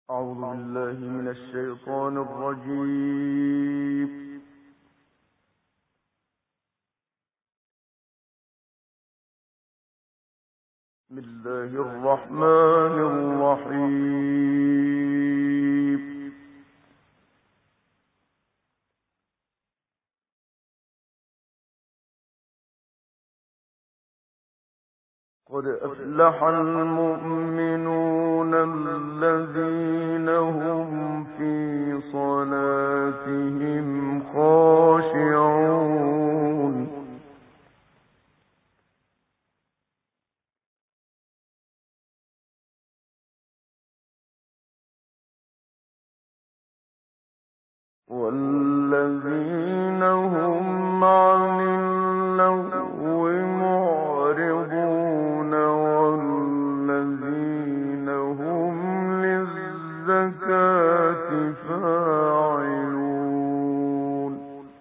أعوذ بالله من الشيطان الرجيم. بسم الله الرحمن الرحيم. قد أفلح المؤمنون الذين هم في صلاتهم خاشعون. والذين هم عن اللغو معرضون والذين هم للزكاة فاعلون.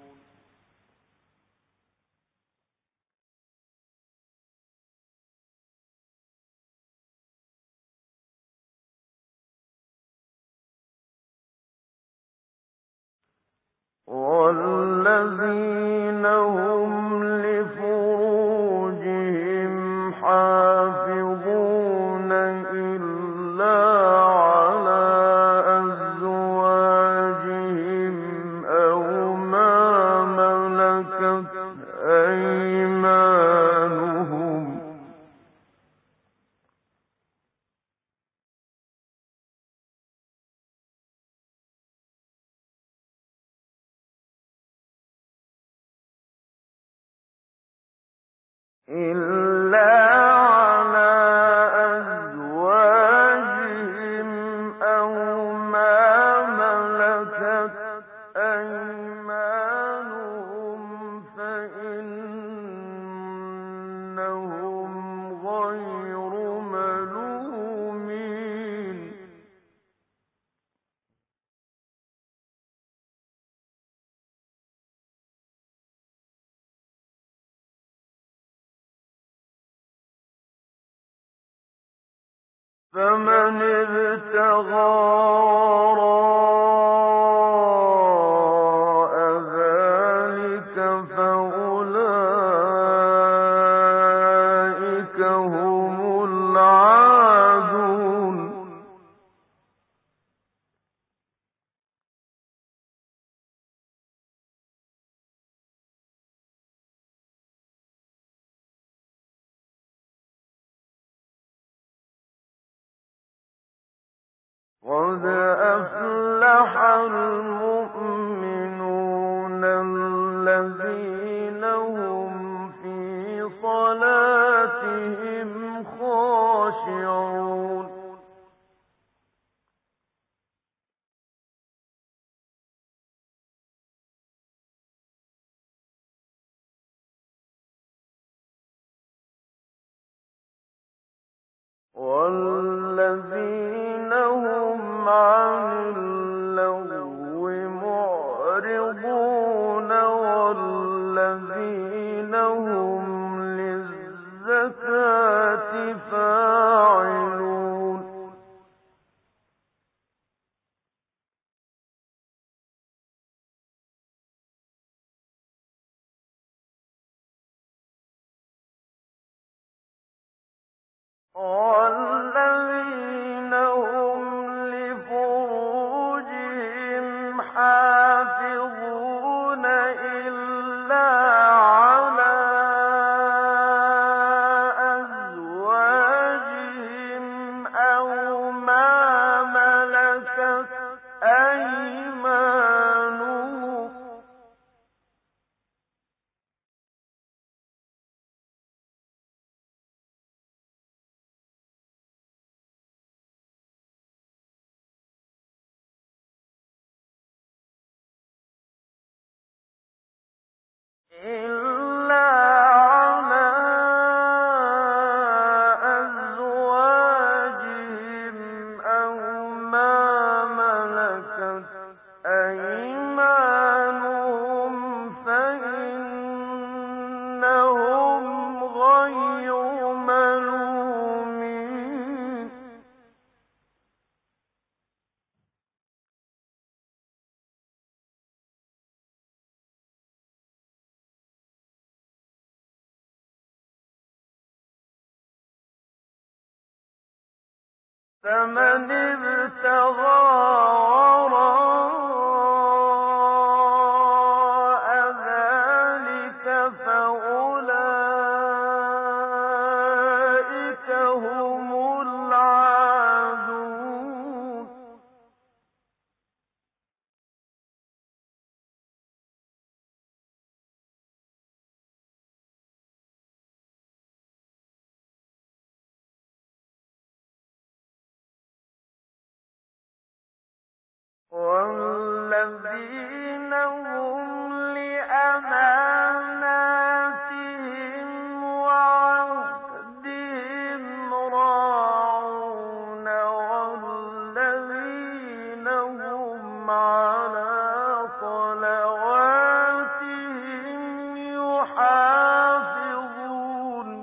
والذين هم لفروجهم حافظون إلا على أزواجهم أو ما ملكت أيمانهم إلا على أزواجهم أو ما ملكت أيمانهم فإنهم غير ملومين. فمن ابتغى وراء ذلك فأولئك هم العادون. قد أفلح المؤمنون الذين هم في صلاتهم خاشعون. والذين هم عن اللغو معرضون والذين هم للزكاة فاعلون. والذين هم لفروجهم حافظون إلا على أزواجهم أو ما ملكت أيمانهم إلا على أزواجهم أو ما ملكت أيمانهم فإنهم غير ملومين. فمن ابتغى وراء ذلك فأولئك هم العادون والذين هم لأماناتهم وعهدهم راعون والذين هم على صلواتهم يحافظون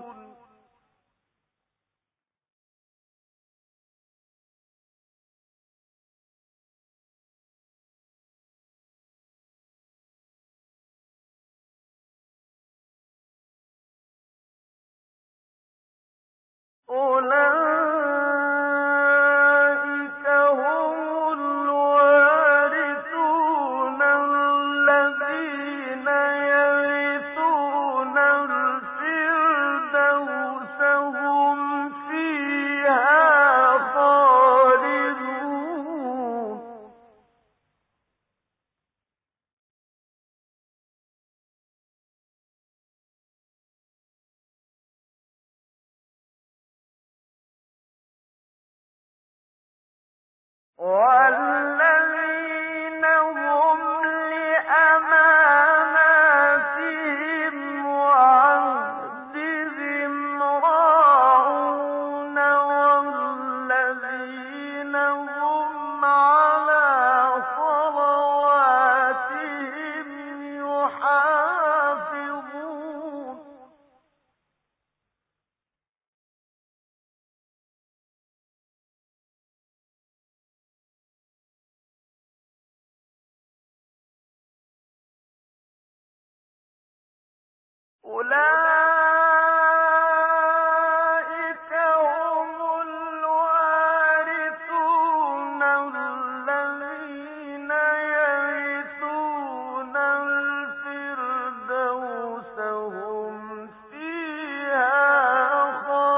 أولئك هم الوارثون الذين يرثون الفردوس هم فيها خالدون والذين هم لأماناتهم وعهدهم راعون والذين هم على صلواتهم يحافظون أولئك هم الوارثون الذين يرثون الفردوس هم فيها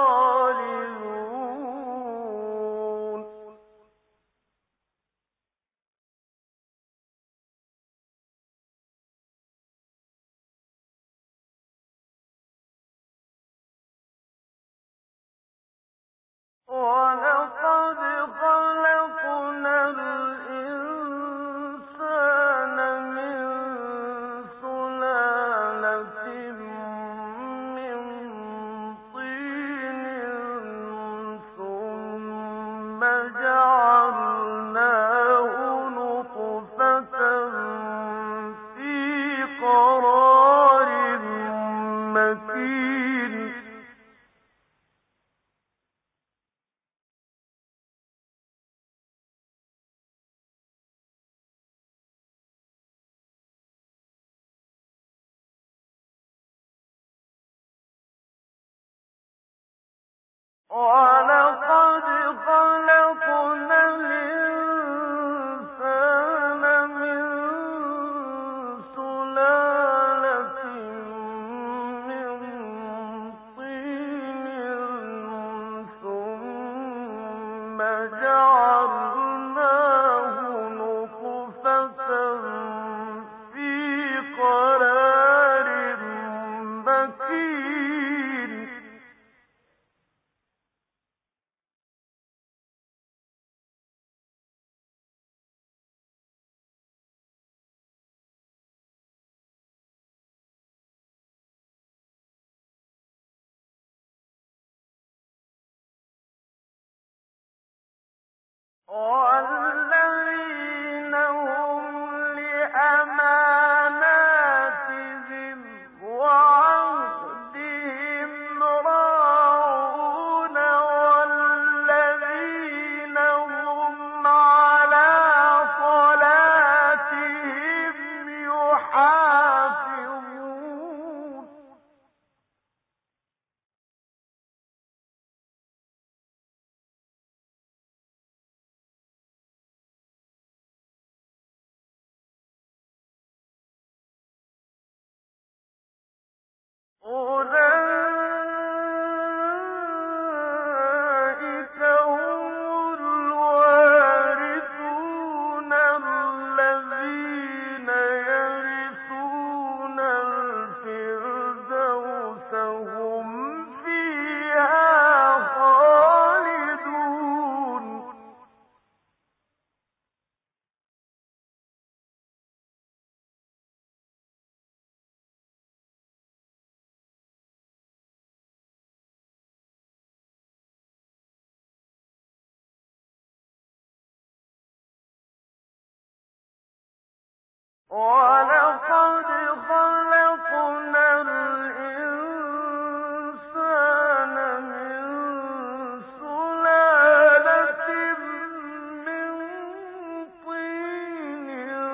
خالدون ولقد خلقنا الإنسان من سلالة من طين ثم جعلناه نطفة في قرار مكين ولقد خلقنا الإنسان من سلالة من طين ثم جعلناه نطفة في قرار مكين والذين هم لأماناتهم وعهدهم راعون والذين هم على صلاتهم يحافظون وَلَقَدْ خَلَقْنَا الْإِنسَانَ مِن سُلَالَةٍ مِّن طِينٍ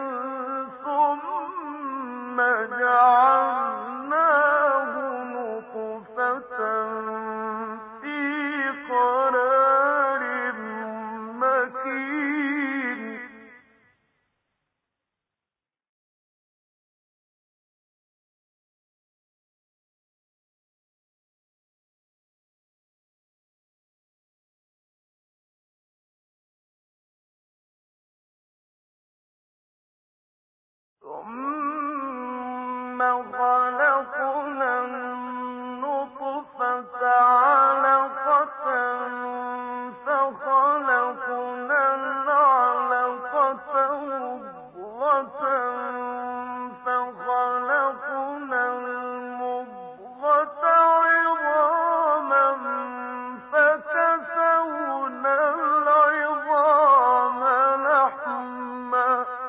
ثُمَّ جَعَلْنَاهُ نُطْفَةً فِي قَرَارٍ مَّكِينٍ ثُمَّ خَلَقْنَا النُّطْفَةَ عَلَقَةً فَخَلَقْنَا الْعَلَقَةَ مُضْغَةً فَخَلَقْنَا الْمُضْغَةَ عِظَامًا فَكَسَوْنَا الْعِظَامَ لَحْمًا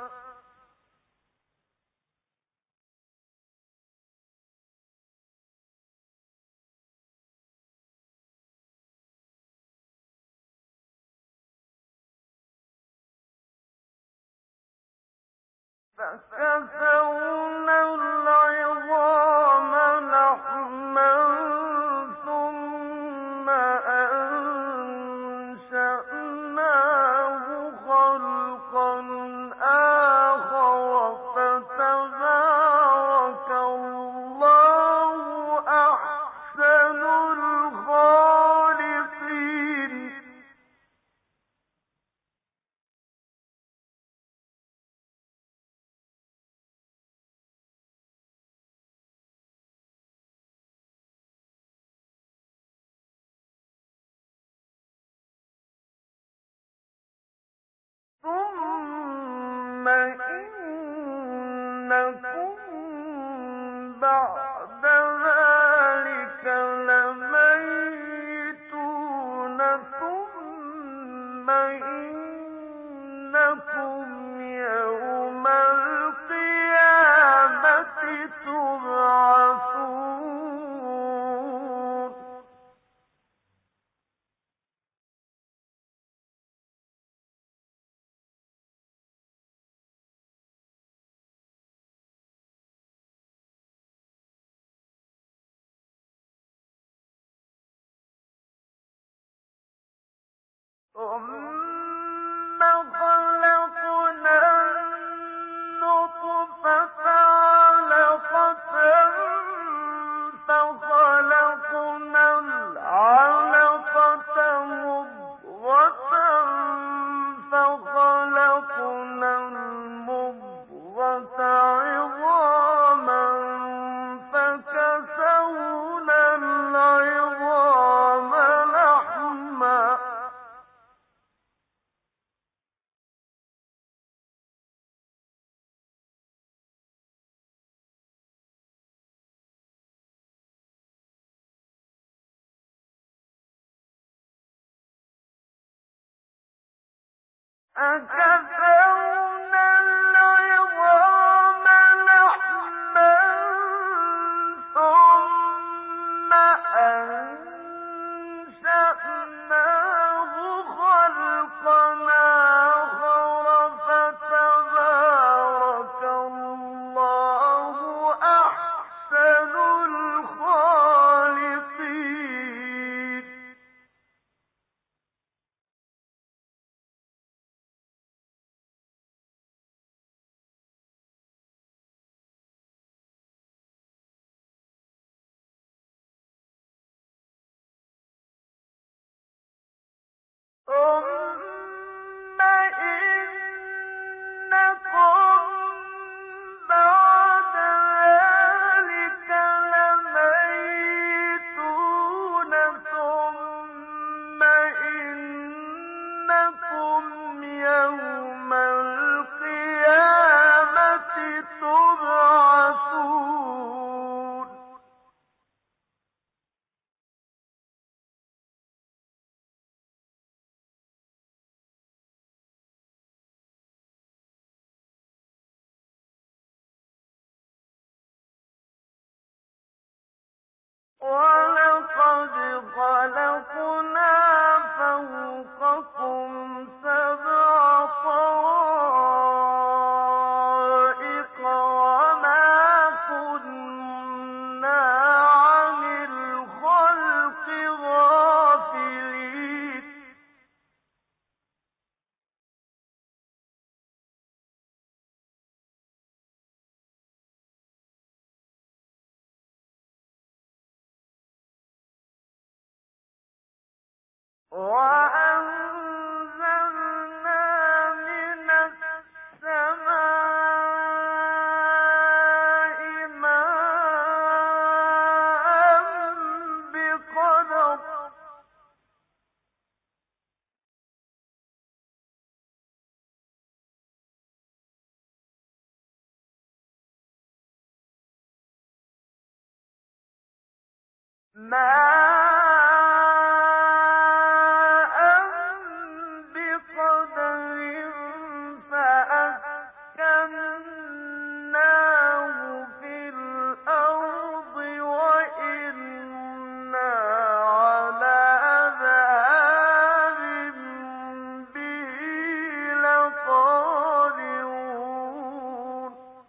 ثُمَّ أَنشَأْنَاهُ خَلْقًا آخَرَ فَتَبَارَكَ اللَّهُ أَحْسَنُ الْخَالِقِينَ ثُمَّ إِنَّكُم بَعْدَ ذَٰلِكَ لَمَيِّتُونَ ثُمَّ إِنَّكُمْ يَوْمَ الْقِيَامَةِ تُبْعَثُونَ ثُمَّ خَلَقْنَا النُّطْفَةَ عَلَقَةً فَخَلَقْنَا الْعَلَقَةَ مُضْغَةً فَخَلَقْنَا الْمُضْغَةَ عِظَامًا فَكَسَوْنَا الْعِظَامَ لَحْمًا فَكَسَوْنَا الْعِظَامَ لَحْمًا ثُمَّ أَنشَأْنَاهُ خَلْقًا آخَرَ فَتَبَارَكَ اللَّهُ أَحْسَنُ الْخَالِقِينَ وَلَقَدْ خَلَقْنَا فَوْقَكُمْ سَبْعَ طَرَائِقَ وَمَا كُنَّا عَنِ الْخَلْقِ غَافِلِينَ وَأَنزَلْنَا مِنَ السَّمَاءِ مَاءً بِقَدَرٍ فَأَسْكَنَّاهُ فِي الْأَرْضِ وَإِنَّا عَلَىٰ ذَهَابٍ بِهِ لَقَادِرُونَ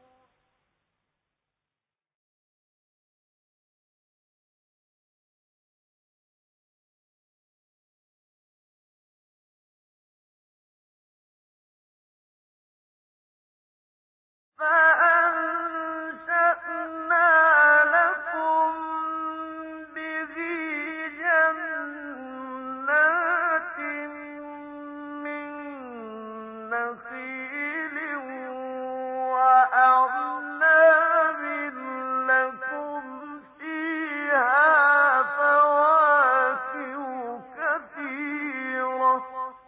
فَأَنشَأْنَا لَكُم بِهِ جَنَّاتٍ مِّن نَّخِيلٍ وَأَعْنَابٍ لَّكُمْ فِيهَا فَوَاكِهُ كَثِيرَةٌ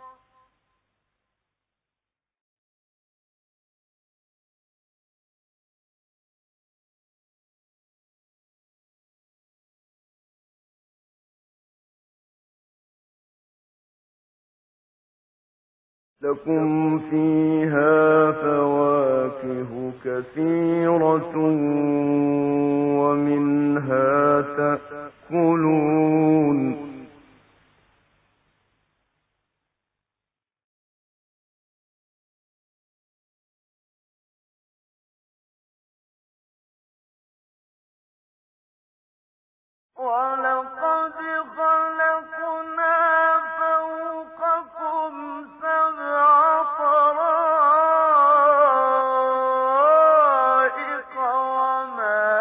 وَمِنْهَا تَأْكُلُونَ وَلَقَدْ خَلَقْنَا فَوْقَكُمْ سَبْعَ طَرَائِقَ وَمَا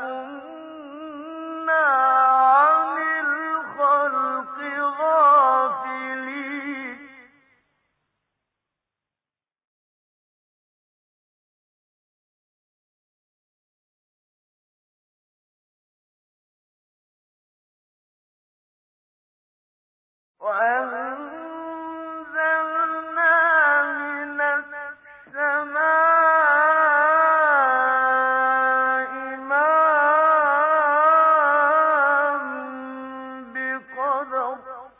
كُنَّا عَنِ الْخَلْقِ غَافِلِينَ وَأَنزَلْنَا مِنَ السَّمَاءِ مَاءً بِقَدَرٍ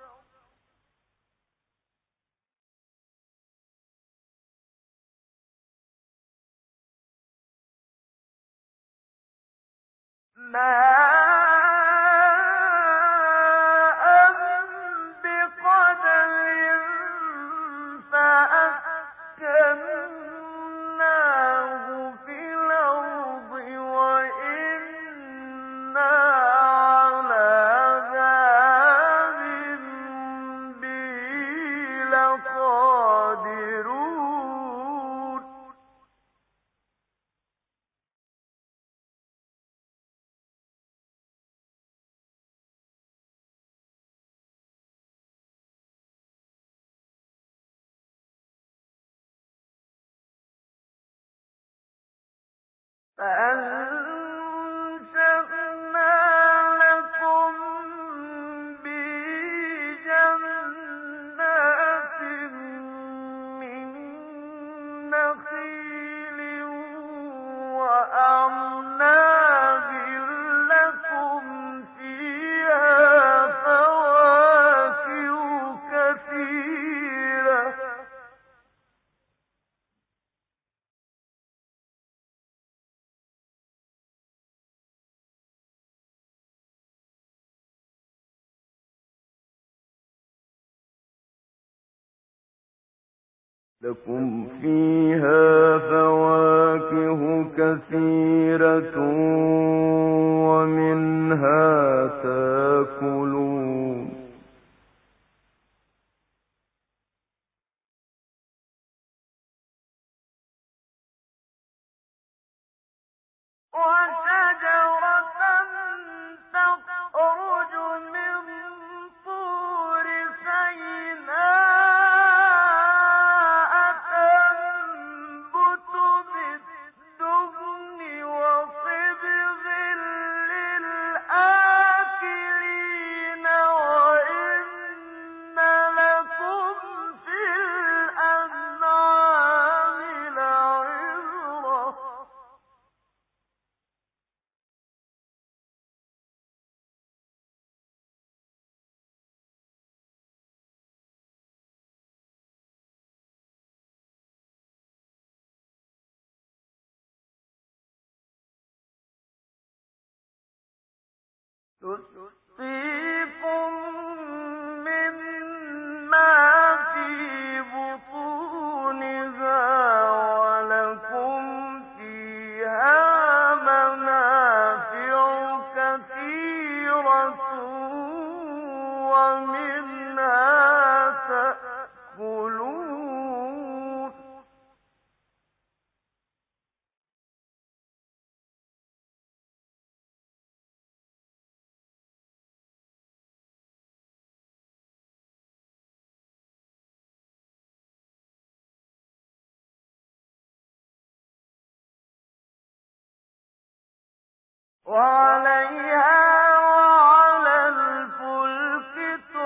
فَأَسْكَنَّاهُ فِي الْأَرْضِ وَإِنَّا عَلَىٰ ذَهَابٍ بِهِ لَقَادِرُونَ فَأَنشَأْنَا لَكُم بِهِ جَنَّاتٍ مِّن نَّخِيلٍ وَأَعْنَابٍ لَّكُمْ فِيهَا فَوَاكِهُ كَثِيرَةٌ لكم فيها فواكه كثيرة ومنها تاكلون وشجرة تخرج من طور سيناء تنبت بالدهن وصبغ للآكلين وإن لكم في الأنعام لعبرة تسقيكم مما في بطونها ولكم فيها منافع كثيرة ومنها تأكلون وعليها وعلى الفلك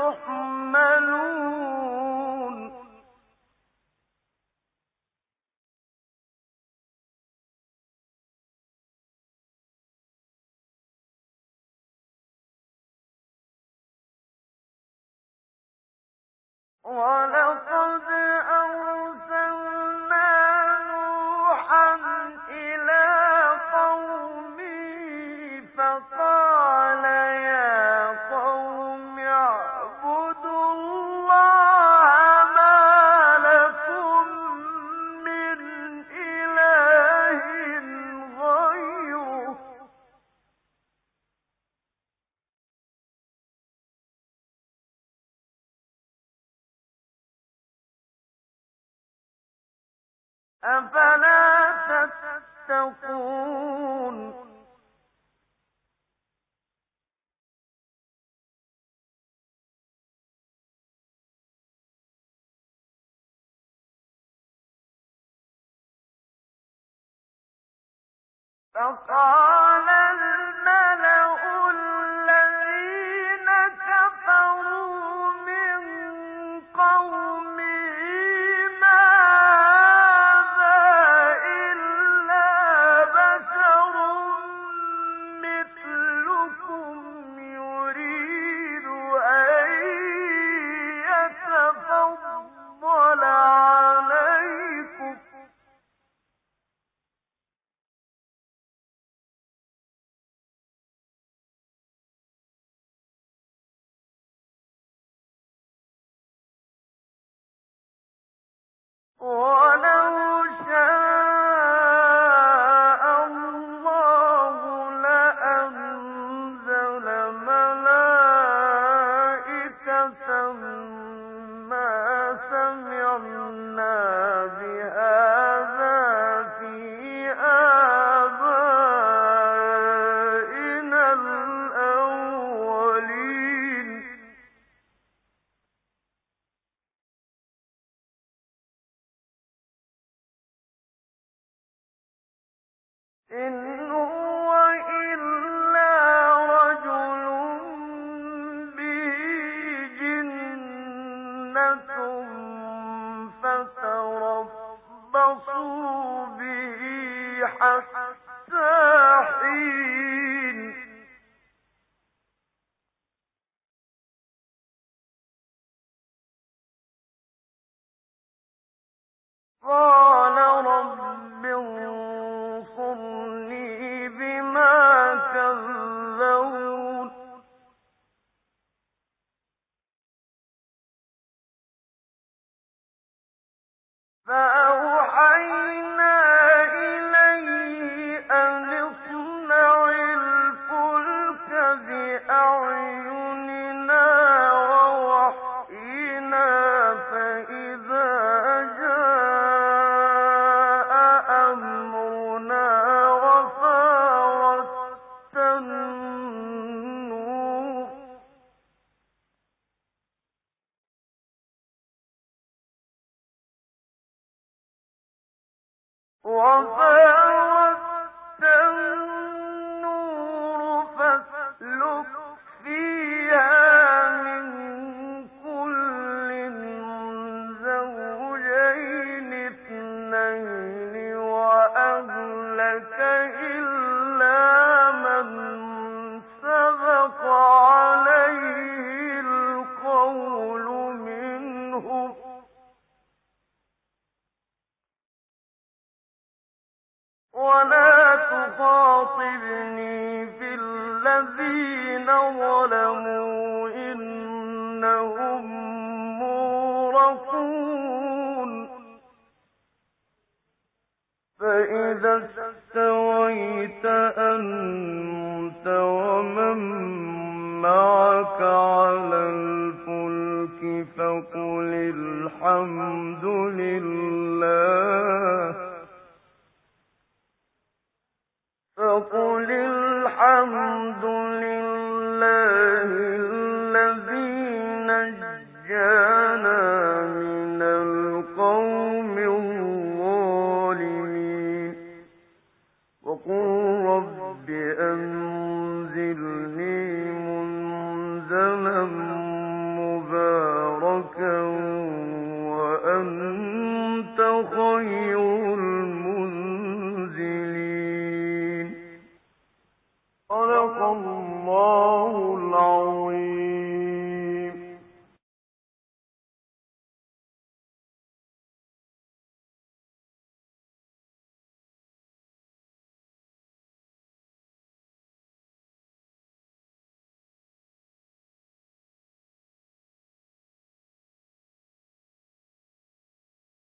تحملون ولقد أرسلنا نوحا إلى قومه فقال يا قوم اعبدوا الله ما لكم من إله غيره أفلا تتقون فقال الملأ الذين كفروا من قومه ما هذا إلا بشر مثلكم يريد أن يتفضل عليكم ولو شاء الله لأنزل ملائكة ما سمعنا بهذا في آبائنا الأولين إن هو إلا رجل به جنة فتربصوا به حتى حين قال رب انصرني بما كذبون وفارت النور فاسلك فيها من كل زوجين اثنين وأهلك إلا من سبق عليه القول منهم ولا تخاطبني في الذين ظلموا إنهم مغرقون فإذا استويت أنت ومن معك على الفلك فقل الحمد لله